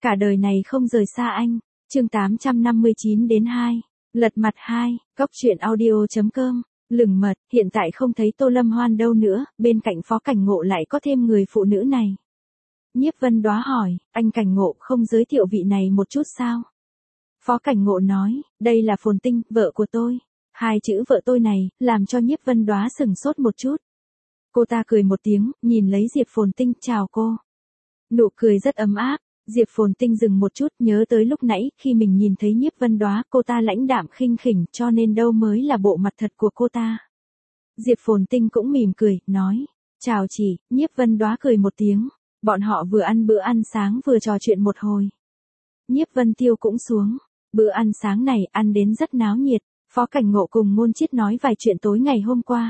Cả đời này không rời xa anh. Chương 859 đến 2. Lật mặt 2, Cóc truyện audio.com. Lừng mật, hiện tại không thấy Tô Lâm Hoan đâu nữa, bên cạnh Phó Cảnh Ngộ lại có thêm người phụ nữ này. Nhiếp Vân Đoá hỏi, anh Cảnh Ngộ không giới thiệu vị này một chút sao? Phó Cảnh Ngộ nói, đây là Phồn Tinh, vợ của tôi. Hai chữ vợ tôi này, làm cho Nhiếp Vân Đoá sừng sốt một chút. Cô ta cười một tiếng, nhìn lấy Diệp Phồn Tinh, chào cô. Nụ cười rất ấm áp. Diệp Phồn Tinh dừng một chút, nhớ tới lúc nãy, khi mình nhìn thấy Nhiếp Vân Đoá, cô ta lãnh đạm khinh khỉnh, cho nên đâu mới là bộ mặt thật của cô ta. Diệp Phồn Tinh cũng mỉm cười, nói, chào chị. Nhiếp Vân Đoá cười một tiếng. Bọn họ vừa ăn bữa ăn sáng vừa trò chuyện một hồi. Nhiếp Vân Tiêu cũng xuống. Bữa ăn sáng này ăn đến rất náo nhiệt. Phó Cảnh Ngộ cùng Ngôn Chiết nói vài chuyện tối ngày hôm qua.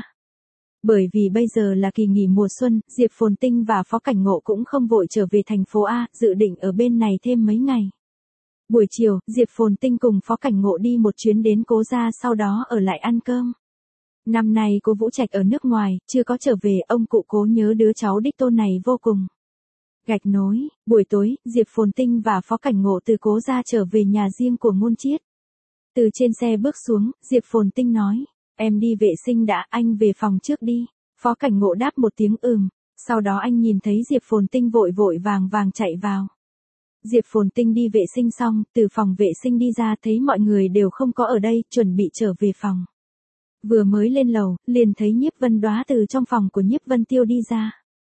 Bởi vì bây giờ là kỳ nghỉ mùa xuân, Diệp Phồn Tinh và Phó Cảnh Ngộ cũng không vội trở về thành phố A, dự định ở bên này thêm mấy ngày. Buổi chiều, Diệp Phồn Tinh cùng Phó Cảnh Ngộ đi một chuyến đến Cố Gia, sau đó ở lại ăn cơm. Năm nay Cố Vũ Trạch ở nước ngoài, chưa có trở về, ông cụ Cố nhớ đứa cháu đích tôn này vô cùng. Gạch nối, buổi tối, Diệp Phồn Tinh và Phó Cảnh Ngộ từ Cố Gia trở về nhà riêng của Ngôn Chiết. Từ trên xe bước xuống, Diệp Phồn Tinh nói, em đi vệ sinh đã, anh về phòng trước đi. Phó Cảnh Ngộ đáp một tiếng sau đó anh nhìn thấy Diệp Phồn Tinh vội vội vàng vàng chạy vào. Diệp Phồn Tinh đi vệ sinh xong, từ phòng vệ sinh đi ra thấy mọi người đều không có ở đây, chuẩn bị trở về phòng. Vừa mới lên lầu, liền thấy Nhiếp Vân Đoá từ trong phòng của Nhiếp Vân Tiêu đi ra.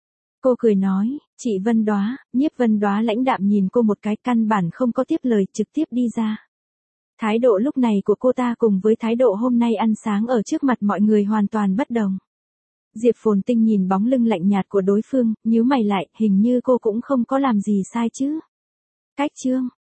Cô cười nói, chị Vân Đoá. Nhiếp Vân Đoá lãnh đạm nhìn cô một cái, căn bản không có tiếp lời, trực tiếp đi ra. Thái độ lúc này của cô ta cùng với thái độ hôm nay ăn sáng ở trước mặt mọi người hoàn toàn bất đồng. Diệp Phồn Tinh nhìn bóng lưng lạnh nhạt của đối phương, nhíu mày lại, hình như cô cũng không có làm gì sai chứ. Cách chương